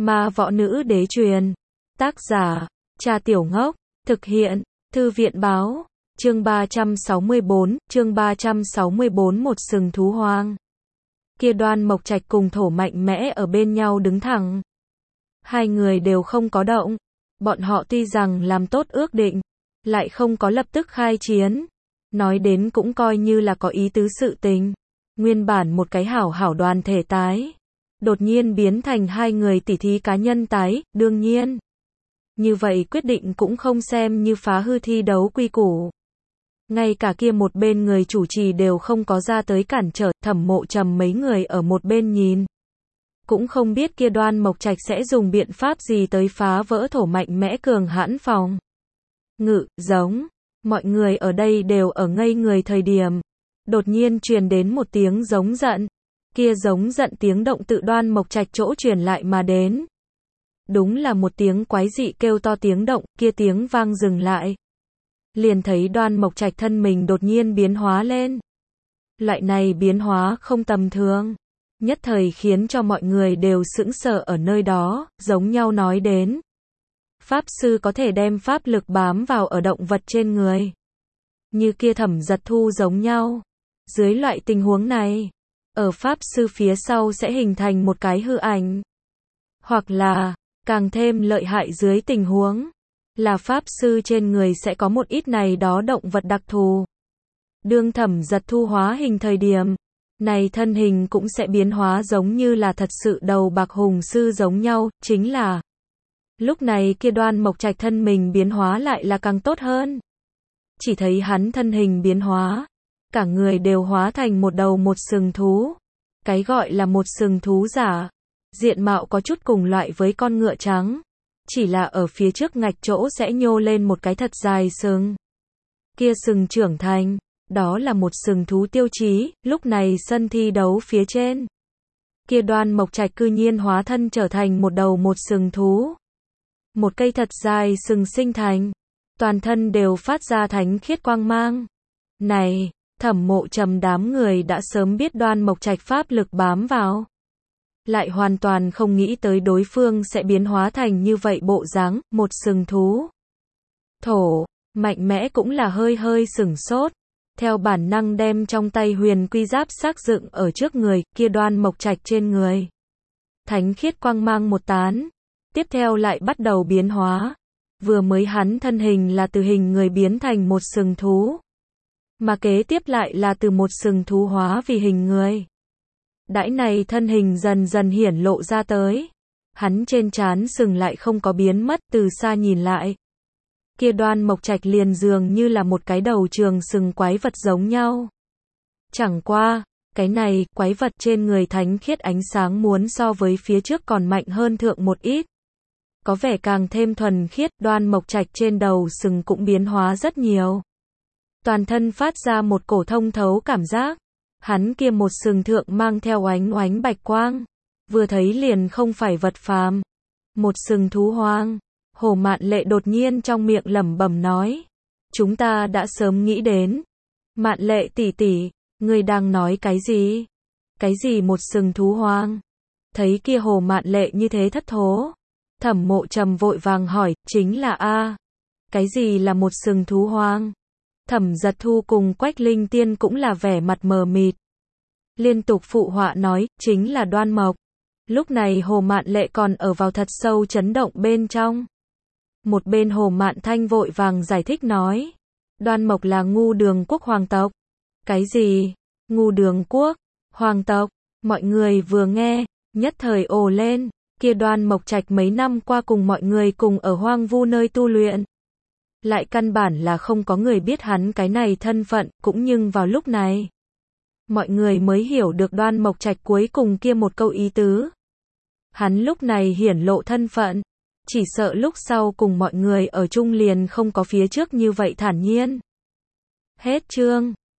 Ma võ nữ đế truyền. Tác giả, Cha Tiểu Ngốc. Thực hiện, Thư viện báo. Chương 364, một sừng thú hoang. Kia Đoan Mộc Trạch cùng Thổ Mạnh Mẽ ở bên nhau đứng thẳng. Hai người đều không có động. Bọn họ tuy rằng làm tốt ước định, lại không có lập tức khai chiến. Nói đến cũng coi như là có ý tứ sự tình. Nguyên bản một cái hảo hảo đoàn thể tái, đột nhiên biến thành hai người tỉ thí cá nhân tái, đương nhiên. Như vậy quyết định cũng không xem như phá hư thi đấu quy củ. Ngay cả kia một bên người chủ trì đều không có ra tới cản trở, Thẩm Mộ Trầm mấy người ở một bên nhìn. Cũng không biết kia Đoan Mộc Trạch sẽ dùng biện pháp gì tới phá vỡ Thổ Mạnh Mẽ cường hãn phòng ngự, giống. Mọi người ở đây đều ở ngây người thời điểm. Đột nhiên truyền đến một tiếng giống giận. Kia giống giận tiếng động tự Đoan Mộc Trạch chỗ truyền lại mà đến. Đúng là một tiếng quái dị kêu to tiếng động, kia tiếng vang dừng lại. Liền thấy Đoan Mộc Trạch thân mình đột nhiên biến hóa lên. Loại này biến hóa không tầm thường. Nhất thời khiến cho mọi người đều sững sờ ở nơi đó, giống nhau nói đến. Pháp sư có thể đem pháp lực bám vào ở động vật trên người. Như kia Thẩm Giật Thu giống nhau. Dưới loại tình huống này, ở pháp sư phía sau sẽ hình thành một cái hư ảnh. Hoặc là, càng thêm lợi hại dưới tình huống, là pháp sư trên người sẽ có một ít này đó động vật đặc thù. Đương Thẩm Giật Thu hóa hình thời điểm, này thân hình cũng sẽ biến hóa giống như là thật sự đầu bạc hùng sư giống nhau, chính là lúc này kia Đoan Mộc Trạch thân mình biến hóa lại là càng tốt hơn. Chỉ thấy hắn thân hình biến hóa, cả người đều hóa thành một đầu một sừng thú. Cái gọi là một sừng thú giả, diện mạo có chút cùng loại với con ngựa trắng, chỉ là ở phía trước ngạch chỗ sẽ nhô lên một cái thật dài sừng. Kia sừng trưởng thành, đó là một sừng thú tiêu chí, lúc này sân thi đấu phía trên. Kia Đoan Mộc Trạch cư nhiên hóa thân trở thành một đầu một sừng thú. Một cây thật dài sừng sinh thành, toàn thân đều phát ra thánh khiết quang mang. Này, Thẩm Mộ Trầm đám người đã sớm biết Đoan Mộc Trạch pháp lực bám vào. Lại hoàn toàn không nghĩ tới đối phương sẽ biến hóa thành như vậy bộ dáng, một sừng thú. Thổ Mạnh Mẽ cũng là hơi hơi sửng sốt. Theo bản năng đem trong tay huyền quy giáp xác dựng ở trước người, kia Đoan Mộc Trạch trên người. Thánh khiết quang mang một tán. Tiếp theo lại bắt đầu biến hóa. Vừa mới hắn thân hình là từ hình người biến thành một sừng thú. Mà kế tiếp lại là từ một sừng thú hóa vì hình người. Đãi này thân hình dần dần hiển lộ ra tới. Hắn trên trán sừng lại không có biến mất, từ xa nhìn lại. Kia Đoan Mộc Trạch liền dường như là một cái đầu trường sừng quái vật giống nhau. Chẳng qua, cái này quái vật trên người thánh khiết ánh sáng muốn so với phía trước còn mạnh hơn thượng một ít. Có vẻ càng thêm thuần khiết, Đoan Mộc Trạch trên đầu sừng cũng biến hóa rất nhiều. Toàn thân phát ra một cổ thông thấu cảm giác. Hắn kia một sừng thượng mang theo oánh oánh bạch quang. Vừa thấy liền không phải vật phàm. Một sừng thú hoang. Hồ Mạn Lệ đột nhiên trong miệng lẩm bẩm nói. Chúng ta đã sớm nghĩ đến. Mạn Lệ tỷ tỷ, ngươi đang nói cái gì? Cái gì một sừng thú hoang? Thấy kia Hồ Mạn Lệ như thế thất thố. Thẩm Mộ Trầm vội vàng hỏi, chính là a, cái gì là một sừng thú hoang? Thẩm Giật Thu cùng Quách Linh Tiên cũng là vẻ mặt mờ mịt. Liên tục phụ họa nói, chính là Đoan Mộc. Lúc này Hồ Mạn Lệ còn ở vào thật sâu chấn động bên trong. Một bên Hồ Mạn Thanh vội vàng giải thích nói. Đoan Mộc là Ngu Đường Quốc hoàng tộc. Cái gì? Ngu Đường Quốc? Hoàng tộc? Mọi người vừa nghe, nhất thời ồ lên. Kia Đoan Mộc Trạch mấy năm qua cùng mọi người cùng ở hoang vu nơi tu luyện. Lại căn bản là không có người biết hắn cái này thân phận, cũng nhưng vào lúc này. Mọi người mới hiểu được Đoan Mộc Trạch cuối cùng kia một câu ý tứ. Hắn lúc này hiển lộ thân phận. Chỉ sợ lúc sau cùng mọi người ở chung liền không có phía trước như vậy thản nhiên. Hết chương.